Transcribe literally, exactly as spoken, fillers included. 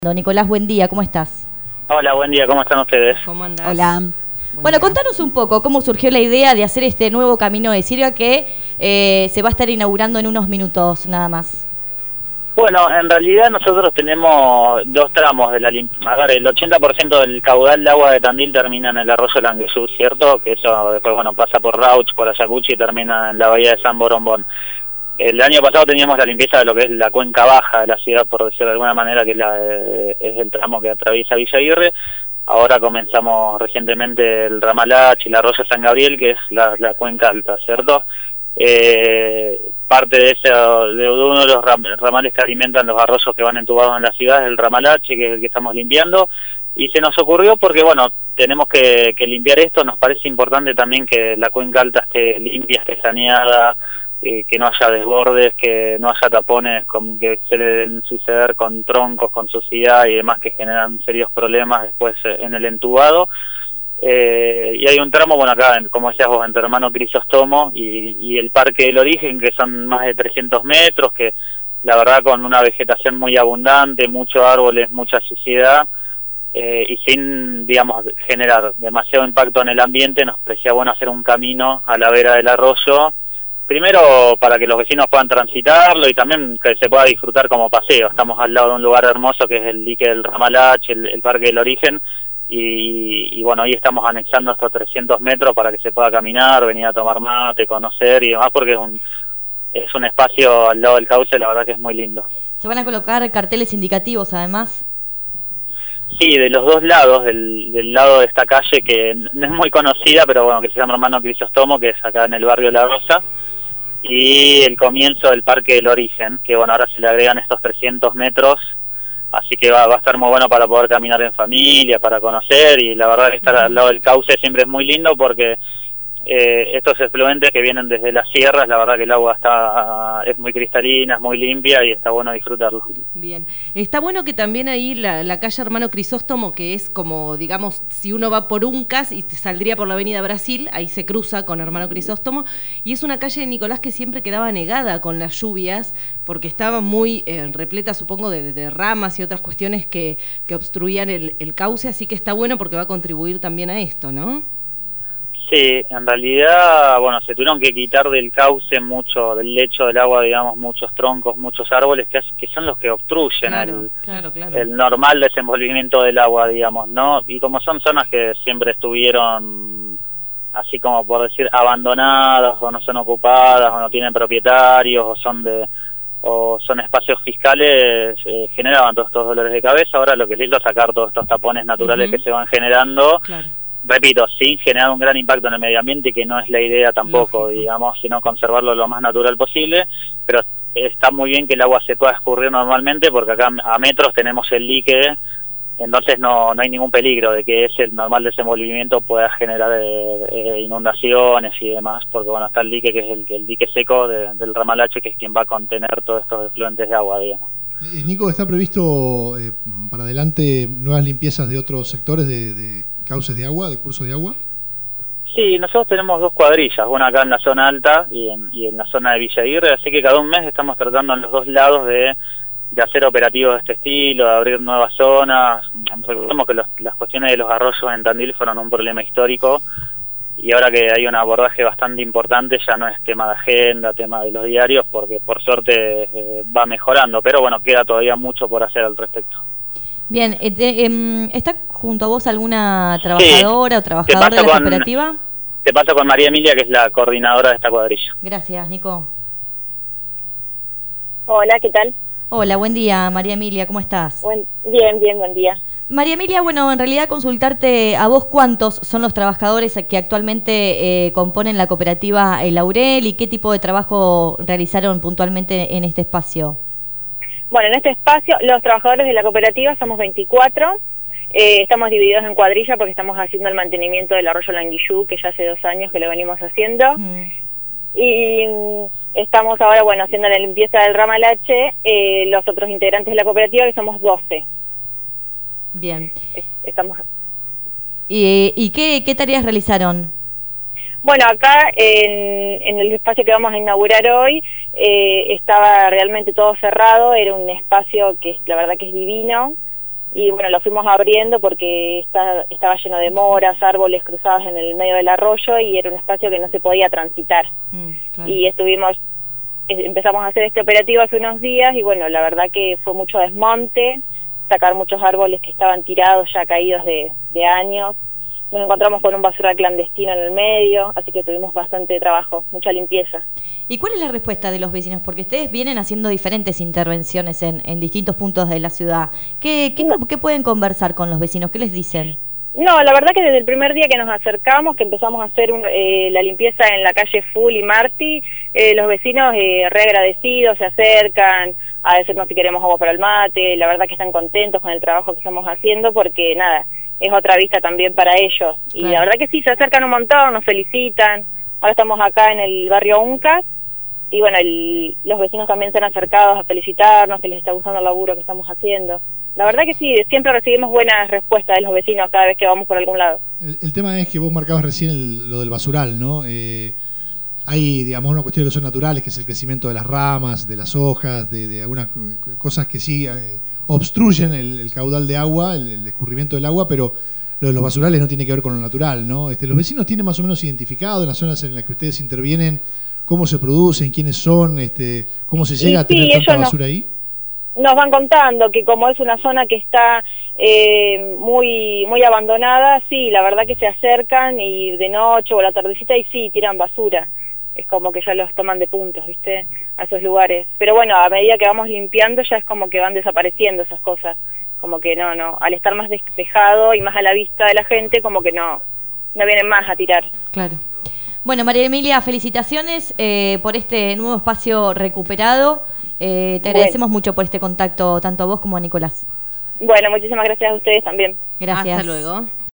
Don Nicolás, buen día, ¿cómo estás? Hola, buen día, ¿cómo están ustedes? ¿Cómo andás? Hola. Buen bueno, día. Contanos un poco cómo surgió la idea de hacer este nuevo camino de Sirga que eh, se va a estar inaugurando en unos minutos nada más. Bueno, en realidad nosotros tenemos dos tramos de la limpieza. A ver, el ochenta por ciento del caudal de agua de Tandil termina en el arroyo Languesú, ¿cierto? Que eso después, bueno, pasa por Rauch, por Ayacucho y termina en la bahía de San Borombón. El año pasado teníamos la limpieza de lo que es la cuenca baja de la ciudad, por decirlo de alguna manera, que es, la, eh, es el tramo que atraviesa Villa Aguirre. Ahora comenzamos recientemente el ramal H y el arroyo San Gabriel, que es la, la cuenca alta, ¿cierto? Eh, parte de ese de uno de los ram, ramales que alimentan los arroyos que van entubados en la ciudad es el ramal H, que es el que estamos limpiando, y se nos ocurrió porque, bueno, tenemos que, que limpiar esto. Nos parece importante también que la cuenca alta esté limpia, esté saneada, Eh, que no haya desbordes, que no haya tapones como que se le deben suceder con troncos, con suciedad y demás que generan serios problemas después eh, en el entubado. Eh, y hay un tramo, bueno, acá, como decías vos, entre Hermano Crisóstomo y, y el Parque del Origen, que son más de trescientos metros, que la verdad con una vegetación muy abundante, muchos árboles, mucha suciedad, eh, y sin, digamos, generar demasiado impacto en el ambiente, nos parecía bueno hacer un camino a la vera del arroyo. Primero, para que los vecinos puedan transitarlo y también que se pueda disfrutar como paseo. Estamos al lado de un lugar hermoso que es el dique del Ramal H, el, el Parque del Origen, y, y bueno, ahí estamos anexando estos trescientos metros para que se pueda caminar, venir a tomar mate, conocer y demás, porque es un, es un espacio al lado del cauce, la verdad que es muy lindo. ¿Se van a colocar carteles indicativos además? Sí, de los dos lados, del, del lado de esta calle que no es muy conocida, pero bueno, que se llama Hermano Crisóstomo, que es acá en el barrio La Rosa, y el comienzo del Parque del Origen, que bueno, ahora se le agregan estos trescientos metros, así que va, va a estar muy bueno para poder caminar en familia, para conocer, y la verdad que estar al lado del cauce siempre es muy lindo porque eh, estos efluentes que vienen desde las sierras, la verdad que el agua está es muy cristalina, es muy limpia y está bueno disfrutarlo. Bien, está bueno que también ahí la, la calle Hermano Crisóstomo, que es como, digamos, si uno va por Uncas y saldría por la avenida Brasil, ahí se cruza con Hermano Crisóstomo, y es una calle de Nicolás que siempre quedaba negada con las lluvias, porque estaba muy eh, repleta, supongo, de, de ramas y otras cuestiones que, que obstruían el, el cauce, así que está bueno porque va a contribuir también a esto, ¿no? Sí, en realidad, bueno, se tuvieron que quitar del cauce mucho, del lecho del agua, digamos, muchos troncos, muchos árboles que, que son los que obstruyen claro, el, claro, claro. el normal desenvolvimiento del agua, digamos, ¿no? Y como son zonas que siempre estuvieron, así como por decir, abandonadas, o no son ocupadas, o no tienen propietarios, o son de o son espacios fiscales, eh, generaban todos estos dolores de cabeza. Ahora lo que es lindo es sacar todos estos tapones naturales uh-huh. que se van generando. Claro. Repito, sin generar un gran impacto en el medio ambiente, que no es la idea tampoco, lógico, digamos, sino conservarlo lo más natural posible, pero está muy bien que el agua se pueda escurrir normalmente, porque acá a metros tenemos el dique, entonces no, no hay ningún peligro de que ese normal desenvolvimiento pueda generar eh, eh, inundaciones y demás, porque bueno, está el dique que es el, el dique seco de, del Ramal H, que es quien va a contener todos estos efluentes de agua, digamos. Eh, Nico, ¿está previsto eh, para adelante nuevas limpiezas de otros sectores de, de cauces de agua, de cursos de agua? Sí, nosotros tenemos dos cuadrillas, una acá en la zona alta y en, y en la zona de Villa Aguirre, así que cada un mes estamos tratando en los dos lados de, de hacer operativos de este estilo, de abrir nuevas zonas. Recordemos que los, las cuestiones de los arroyos en Tandil fueron un problema histórico, y ahora que hay un abordaje bastante importante ya no es tema de agenda, tema de los diarios, porque por suerte eh, va mejorando, pero bueno, queda todavía mucho por hacer al respecto. Bien, eh, eh, ¿está junto a vos alguna trabajadora sí, o trabajador de la con, cooperativa? Te paso con María Emilia, que es la coordinadora de esta cuadrilla. Gracias, Nico. Hola, ¿qué tal? Hola, buen día, María Emilia, ¿cómo estás? Buen, bien, bien, buen día. María Emilia, bueno, en realidad consultarte a vos cuántos son los trabajadores que actualmente eh, componen la cooperativa El Laurel y qué tipo de trabajo realizaron puntualmente en este espacio. Bueno, en este espacio los trabajadores de la cooperativa somos veinticuatro, eh, estamos divididos en cuadrilla porque estamos haciendo el mantenimiento del arroyo Languillú, que ya hace dos años que lo venimos haciendo, mm. y mm, estamos ahora, bueno, haciendo la limpieza del Ramal H, eh, los otros integrantes de la cooperativa, que somos doce. Bien. Estamos. ¿Y, y qué, qué tareas realizaron? Bueno, acá en, en el espacio que vamos a inaugurar hoy eh, estaba realmente todo cerrado, era un espacio que la verdad que es divino, y bueno, lo fuimos abriendo porque está, estaba lleno de moras, árboles cruzados en el medio del arroyo y era un espacio que no se podía transitar. Mm, claro. Y estuvimos, empezamos a hacer este operativo hace unos días y bueno, la verdad que fue mucho desmonte, sacar muchos árboles que estaban tirados ya caídos de, de años. Nos encontramos con un basural clandestino en el medio, así que tuvimos bastante trabajo, mucha limpieza. ¿Y cuál es la respuesta de los vecinos? Porque ustedes vienen haciendo diferentes intervenciones en, en distintos puntos de la ciudad. ¿Qué, qué, ¿Qué pueden conversar con los vecinos? ¿Qué les dicen? No, la verdad que desde el primer día que nos acercamos, que empezamos a hacer un, eh, la limpieza en la calle Full y Martí, eh, los vecinos eh, re agradecidos, se acercan a decirnos si queremos agua para el mate, la verdad que están contentos con el trabajo que estamos haciendo porque nada, es otra vista también para ellos. Y claro, la verdad que sí, se acercan un montón, nos felicitan. Ahora estamos acá en el barrio Uncas y bueno, el, los vecinos también se han acercado a felicitarnos, que les está gustando el laburo que estamos haciendo. La verdad que sí, siempre recibimos buenas respuestas de los vecinos cada vez que vamos por algún lado. El, el tema es que vos marcabas recién el, lo del basural, ¿no? Eh, hay, digamos, una cuestión que son naturales, que es el crecimiento de las ramas, de las hojas, de, de algunas cosas que sí eh, obstruyen el, el caudal de agua, el, el escurrimiento del agua, pero lo de los basurales no tiene que ver con lo natural, ¿no? Este, los vecinos tienen más o menos identificado en las zonas en las que ustedes intervienen cómo se producen, quiénes son, este, cómo se llega y a tener sí, tanta basura no... ahí. Nos van contando que como es una zona que está eh, muy muy abandonada, sí, la verdad que se acercan y de noche o a la tardecita y sí, tiran basura. Es como que ya los toman de puntos, ¿viste? A esos lugares. Pero bueno, a medida que vamos limpiando ya es como que van desapareciendo esas cosas. Como que no, no, al estar más despejado y más a la vista de la gente, como que no, no vienen más a tirar. Claro. Bueno, María Emilia, felicitaciones eh, por este nuevo espacio recuperado. Eh, te agradecemos bueno. mucho por este contacto, tanto a vos como a Nicolás. Bueno, muchísimas gracias a ustedes también. Gracias. Hasta luego.